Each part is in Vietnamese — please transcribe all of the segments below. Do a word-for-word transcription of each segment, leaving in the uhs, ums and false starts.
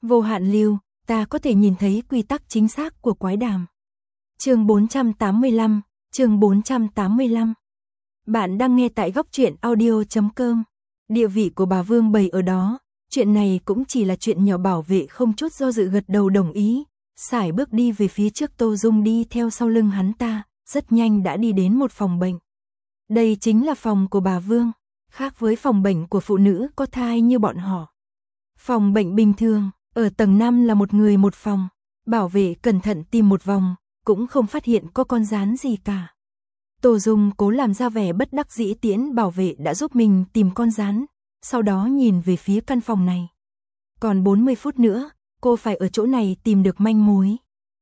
Vô hạn lưu, ta có thể nhìn thấy quy tắc chính xác của quái đàm. Chương bốn trăm tám mươi lăm, chương bốn trăm tám mươi lăm. Bạn đang nghe tại góc truyện audio chấm com. Địa vị của bà Vương bày ở đó, chuyện này cũng chỉ là chuyện nhỏ. Bảo vệ không chút do dự gật đầu đồng ý, sải bước đi về phía trước. Tô Dung đi theo sau lưng hắn ta, rất nhanh đã đi đến một phòng bệnh. Đây chính là phòng của bà Vương, khác với phòng bệnh của phụ nữ có thai như bọn họ. Phòng bệnh bình thường, ở tầng năm là một người một phòng. Bảo vệ cẩn thận tìm một vòng, cũng không phát hiện có con gián gì cả. Tô Dung cố làm ra vẻ bất đắc dĩ tiễn bảo vệ đã giúp mình tìm con gián, sau đó nhìn về phía căn phòng này. Còn bốn mươi phút nữa, cô phải ở chỗ này tìm được manh mối.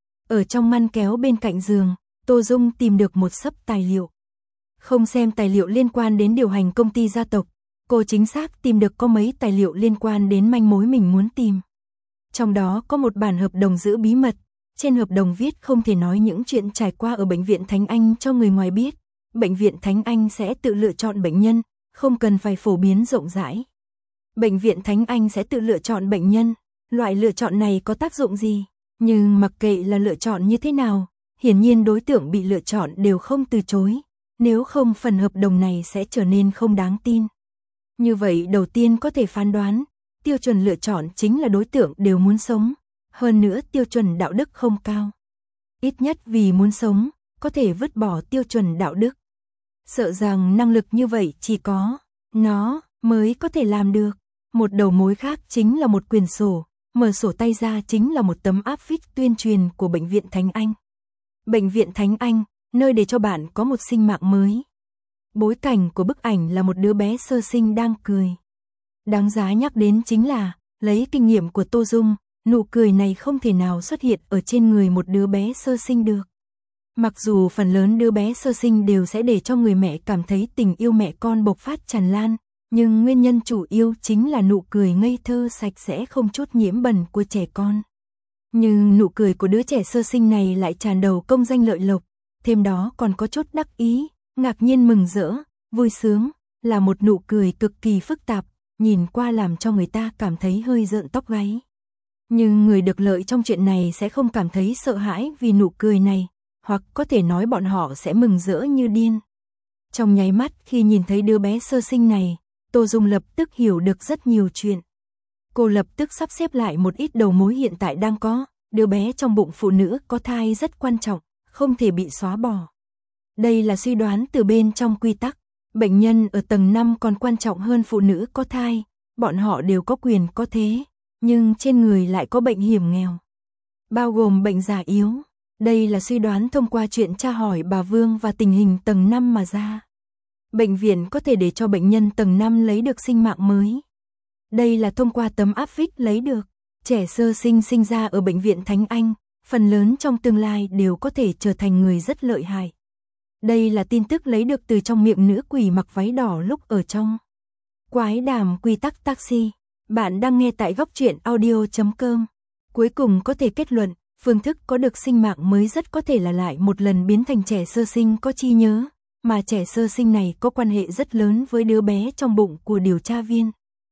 Ở trong ngăn kéo bên cạnh giường, Tô Dung tìm được một xấp tài liệu. Không xem tài liệu liên quan đến điều hành công ty gia tộc, cô chính xác tìm được có mấy tài liệu liên quan đến manh mối mình muốn tìm. Trong đó có một bản hợp đồng giữ bí mật. Trên hợp đồng viết không thể nói những chuyện trải qua ở Bệnh viện Thánh Anh cho người ngoài biết. Bệnh viện Thánh Anh sẽ tự lựa chọn bệnh nhân, không cần phải phổ biến rộng rãi. Bệnh viện Thánh Anh sẽ tự lựa chọn bệnh nhân, loại lựa chọn này có tác dụng gì? Nhưng mặc kệ là lựa chọn như thế nào, hiển nhiên đối tượng bị lựa chọn đều không từ chối. Nếu không phần hợp đồng này sẽ trở nên không đáng tin. Như vậy đầu tiên có thể phán đoán, tiêu chuẩn lựa chọn chính là đối tượng đều muốn sống. Hơn nữa tiêu chuẩn đạo đức không cao. Ít nhất vì muốn sống, có thể vứt bỏ tiêu chuẩn đạo đức. Sợ rằng năng lực như vậy chỉ có nó mới có thể làm được. Một đầu mối khác chính là một quyển sổ, mở sổ tay ra chính là một tấm áp phích tuyên truyền của Bệnh viện Thánh Anh. Bệnh viện Thánh Anh, nơi để cho bạn có một sinh mạng mới. Bối cảnh của bức ảnh là một đứa bé sơ sinh đang cười. Đáng giá nhắc đến chính là, lấy kinh nghiệm của Tô Dung, nụ cười này không thể nào xuất hiện ở trên người một đứa bé sơ sinh được. Mặc dù phần lớn đứa bé sơ sinh đều sẽ để cho người mẹ cảm thấy tình yêu mẹ con bộc phát tràn lan, nhưng nguyên nhân chủ yếu chính là nụ cười ngây thơ sạch sẽ không chút nhiễm bẩn của trẻ con. Nhưng nụ cười của đứa trẻ sơ sinh này lại tràn đầu công danh lợi lộc, thêm đó còn có chút đắc ý, ngạc nhiên mừng rỡ, vui sướng, là một nụ cười cực kỳ phức tạp, nhìn qua làm cho người ta cảm thấy hơi rợn tóc gáy. Nhưng người được lợi trong chuyện này sẽ không cảm thấy sợ hãi vì nụ cười này, hoặc có thể nói bọn họ sẽ mừng rỡ như điên. Trong nháy mắt khi nhìn thấy đứa bé sơ sinh này, Tô Dung lập tức hiểu được rất nhiều chuyện. Cô lập tức sắp xếp lại một ít đầu mối hiện tại đang có, đứa bé trong bụng phụ nữ có thai rất quan trọng, không thể bị xóa bỏ. Đây là suy đoán từ bên trong quy tắc, bệnh nhân ở tầng năm còn quan trọng hơn phụ nữ có thai, bọn họ đều có quyền có thế. Nhưng trên người lại có bệnh hiểm nghèo, bao gồm bệnh già yếu. Đây là suy đoán thông qua chuyện tra hỏi bà Vương và tình hình tầng năm mà ra. Bệnh viện có thể để cho bệnh nhân tầng năm lấy được sinh mạng mới. Đây là thông qua tấm áp phích lấy được. Trẻ sơ sinh sinh ra ở Bệnh viện Thánh Anh, phần lớn trong tương lai đều có thể trở thành người rất lợi hại. Đây là tin tức lấy được từ trong miệng nữ quỷ mặc váy đỏ lúc ở trong quái đàm quy tắc taxi. Bạn đang nghe tại góc truyện audio chấm com. Cuối cùng có thể kết luận, phương thức có được sinh mạng mới rất có thể là lại một lần biến thành trẻ sơ sinh có trí nhớ, mà trẻ sơ sinh này có quan hệ rất lớn với đứa bé trong bụng của điều tra viên.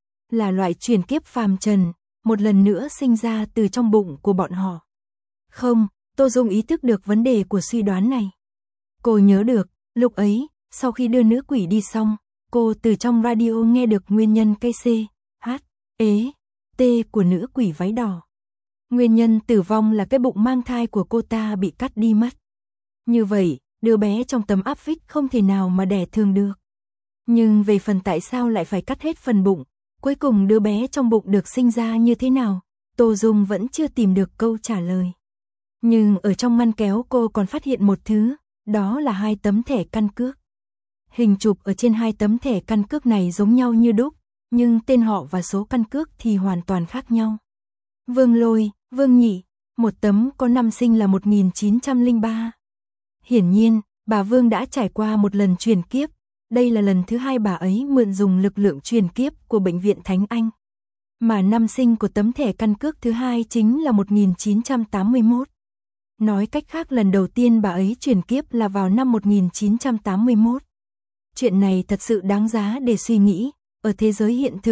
Là loại chuyển kiếp phàm trần, một lần nữa sinh ra từ trong bụng của bọn họ. Không, Tô Dung ý thức được vấn đề của suy đoán này. Cô nhớ được, lúc ấy, sau khi đưa nữ quỷ đi xong, cô từ trong radio nghe được nguyên nhân cây C, H, ế, T của nữ quỷ váy đỏ. Nguyên nhân tử vong là cái bụng mang thai của cô ta bị cắt đi mất. Như vậy, đứa bé trong tấm áp phích không thể nào mà đẻ thường được. Nhưng về phần tại sao lại phải cắt hết phần bụng, cuối cùng đứa bé trong bụng được sinh ra như thế nào, Tô Dung vẫn chưa tìm được câu trả lời. Nhưng ở trong ngăn kéo cô còn phát hiện một thứ, đó là hai tấm thẻ căn cước. Hình chụp ở trên hai tấm thẻ căn cước này giống nhau như đúc, nhưng tên họ và số căn cước thì hoàn toàn khác nhau. Vương Lôi, Vương Nhị, một tấm có năm sinh là một nghìn chín trăm lẻ ba. Hiển nhiên, bà Vương đã trải qua một lần truyền kiếp, đây là lần thứ hai bà ấy mượn dùng lực lượng truyền kiếp của Bệnh viện Thánh Anh. Mà năm sinh của tấm thẻ căn cước thứ hai chính là một nghìn chín trăm tám mươi mốt. Nói cách khác lần đầu tiên bà ấy truyền kiếp là vào năm một nghìn chín trăm tám mươi mốt. Chuyện này thật sự đáng giá để suy nghĩ, ở thế giới hiện thực,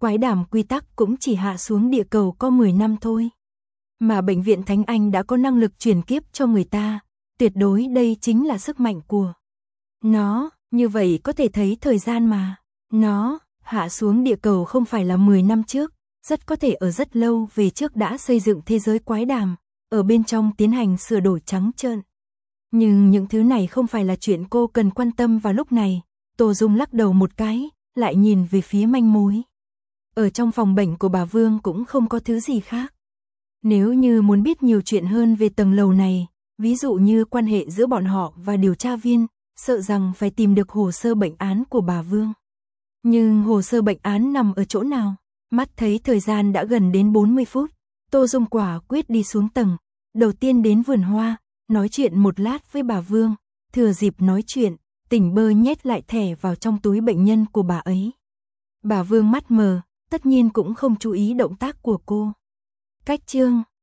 quái đàm quy tắc cũng chỉ hạ xuống địa cầu có mười năm thôi. Mà bệnh viện Thánh Anh đã có năng lực chuyển kiếp cho người ta, tuyệt đối đây chính là sức mạnh của nó, như vậy có thể thấy thời gian mà nó hạ xuống địa cầu không phải là mười năm trước, rất có thể ở rất lâu về trước đã xây dựng thế giới quái đàm, ở bên trong tiến hành sửa đổi trắng trợn. Nhưng những thứ này không phải là chuyện cô cần quan tâm vào lúc này. Tô Dung lắc đầu một cái, lại nhìn về phía manh mối. Ở trong phòng bệnh của bà Vương cũng không có thứ gì khác. Nếu như muốn biết nhiều chuyện hơn về tầng lầu này, ví dụ như quan hệ giữa bọn họ và điều tra viên, sợ rằng phải tìm được hồ sơ bệnh án của bà Vương. Nhưng hồ sơ bệnh án nằm ở chỗ nào? Mắt thấy thời gian đã gần đến bốn mươi phút, Tô Dung quả quyết đi xuống tầng, đầu tiên đến vườn hoa, nói chuyện một lát với bà Vương, thừa dịp nói chuyện, tỉnh bơ nhét lại thẻ vào trong túi bệnh nhân của bà ấy. Bà Vương mắt mờ, tất nhiên cũng không chú ý động tác của cô. Cách chương